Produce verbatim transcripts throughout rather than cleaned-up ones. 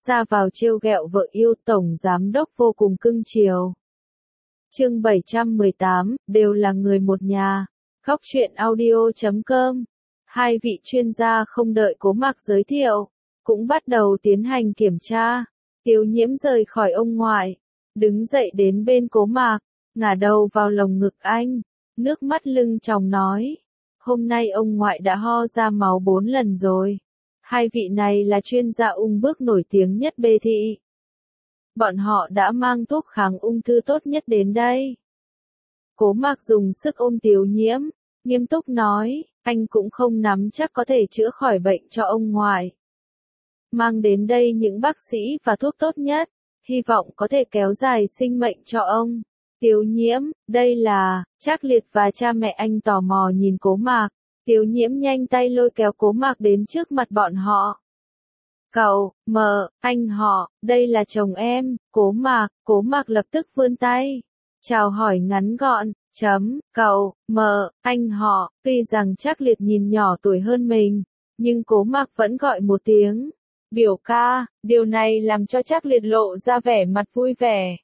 ra vào trêu ghẹo vợ yêu, tổng giám đốc vô cùng cưng chiều. Chương bảy trăm mười tám, đều là người một nhà. Góc truyện audio chấm com. Hai vị chuyên gia không đợi Cố Mạc giới thiệu, cũng bắt đầu tiến hành kiểm tra. Tiêu Nhiễm rời khỏi ông ngoại, đứng dậy đến bên Cố Mạc, ngả đầu vào lồng ngực anh, nước mắt lưng tròng nói, hôm nay ông ngoại đã ho ra máu bốn lần rồi. Hai vị này là chuyên gia ung bướu nổi tiếng nhất Bê Thị. Bọn họ đã mang thuốc kháng ung thư tốt nhất đến đây. Cố Mạc dùng sức ôm Tiêu Nhiễm, nghiêm túc nói, anh cũng không nắm chắc có thể chữa khỏi bệnh cho ông ngoại. Mang đến đây những bác sĩ và thuốc tốt nhất, hy vọng có thể kéo dài sinh mệnh cho ông. Tiêu Nhiễm, đây là, Trác Liệt và cha mẹ anh tò mò nhìn Cố Mạc. Tiêu Nhiễm nhanh tay lôi kéo Cố Mạc đến trước mặt bọn họ. Cậu, mợ, anh họ, đây là chồng em, Cố Mạc. Cố Mạc lập tức vươn tay, chào hỏi ngắn gọn, chấm, cậu, mợ, anh họ. Tuy rằng Trác Liệt nhìn nhỏ tuổi hơn mình, nhưng Cố Mạc vẫn gọi một tiếng biểu ca. Điều này làm cho Trác Liệt lộ ra vẻ mặt vui vẻ.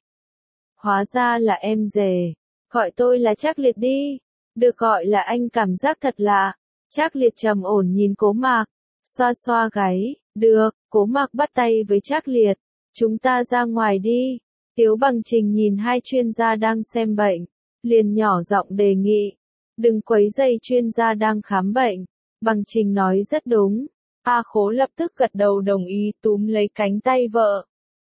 Hóa ra là em rể, gọi tôi là Trác Liệt đi. Được gọi là anh cảm giác thật lạ. Trác Liệt trầm ổn nhìn Cố Mạc, xoa xoa gáy, được. Cố Mạc bắt tay với Trác Liệt, chúng ta ra ngoài đi. Tiếu Bằng Trình nhìn hai chuyên gia đang xem bệnh, liền nhỏ giọng đề nghị, đừng quấy rầy chuyên gia đang khám bệnh. Bằng Trình nói rất đúng. A Khố lập tức gật đầu đồng ý, túm lấy cánh tay vợ,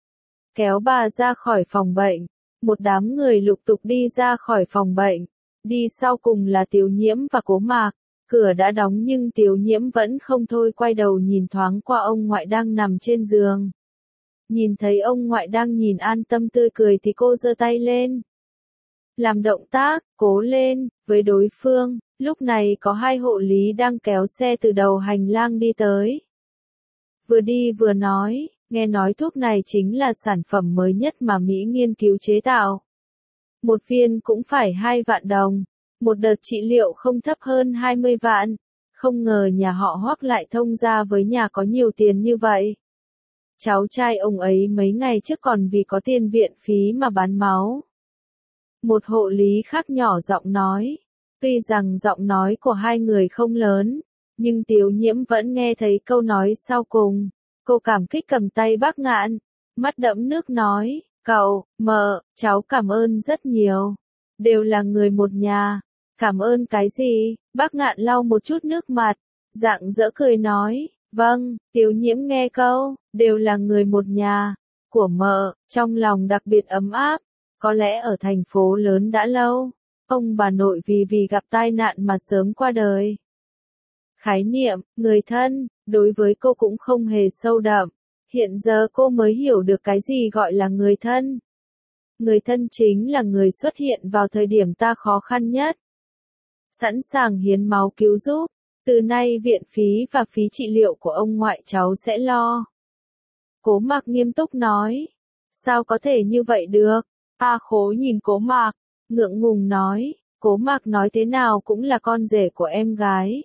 kéo bà ra khỏi phòng bệnh. Một đám người lục tục đi ra khỏi phòng bệnh, đi sau cùng là Tiêu Nhiễm và Cố Mạc. Cửa đã đóng nhưng Tiêu Nhiễm vẫn không thôi quay đầu nhìn thoáng qua ông ngoại đang nằm trên giường. Nhìn thấy ông ngoại đang nhìn an tâm tươi cười thì cô giơ tay lên, làm động tác, cố lên, với đối phương. Lúc này có hai hộ lý đang kéo xe từ đầu hành lang đi tới. Vừa đi vừa nói, nghe nói thuốc này chính là sản phẩm mới nhất mà Mỹ nghiên cứu chế tạo. Một viên cũng phải hai vạn đồng, một đợt trị liệu không thấp hơn hai mươi vạn. Không ngờ nhà họ Hoắc lại thông gia với nhà có nhiều tiền như vậy. Cháu trai ông ấy mấy ngày trước còn vì có tiền viện phí mà bán máu. Một hộ lý khác nhỏ giọng nói. Tuy rằng giọng nói của hai người không lớn, nhưng Tiêu Nhiễm vẫn nghe thấy câu nói sau cùng. Cô cảm kích cầm tay bác Ngạn, mắt đẫm nước nói, cậu, mợ, cháu cảm ơn rất nhiều. Đều là người một nhà. Cảm ơn cái gì? Bác Ngạn lau một chút nước mặt, rạng rỡ cười nói, vâng. Tiêu Nhiễm nghe câu, đều là người một nhà, của mợ, trong lòng đặc biệt ấm áp. Có lẽ ở thành phố lớn đã lâu, ông bà nội vì vì gặp tai nạn mà sớm qua đời. Khái niệm, người thân, đối với cô cũng không hề sâu đậm. Hiện giờ cô mới hiểu được cái gì gọi là người thân. Người thân chính là người xuất hiện vào thời điểm ta khó khăn nhất, sẵn sàng hiến máu cứu giúp. Từ nay viện phí và phí trị liệu của ông ngoại cháu sẽ lo. Cố Mạc nghiêm túc nói. Sao có thể như vậy được? A Khố nhìn Cố Mạc, ngượng ngùng nói. Cố Mạc nói thế nào cũng là con rể của em gái.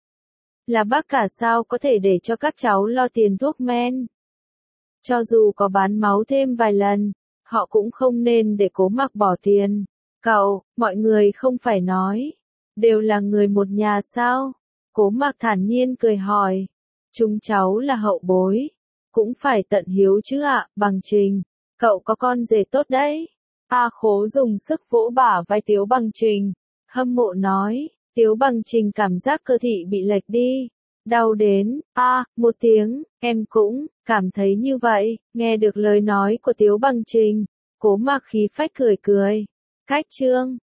Là bác cả sao có thể để cho các cháu lo tiền thuốc men. Cho dù có bán máu thêm vài lần, họ cũng không nên để Cố Mạc bỏ tiền. Cậu, mọi người không phải nói, đều là người một nhà sao? Cố Mạc thản nhiên cười hỏi. Chúng cháu là hậu bối, cũng phải tận hiếu chứ ạ. Bằng Trình, cậu có con rể tốt đấy. A Khố dùng sức vỗ bả vai Tiếu Bằng Trình, hâm mộ nói. Tiếu Bằng Trình cảm giác cơ thị bị lệch đi, đau đến, a, à, một tiếng. Em cũng cảm thấy như vậy. Nghe được lời nói của Tiếu Bằng Trình, Cố Mạc khí phách cười cười. Cách chương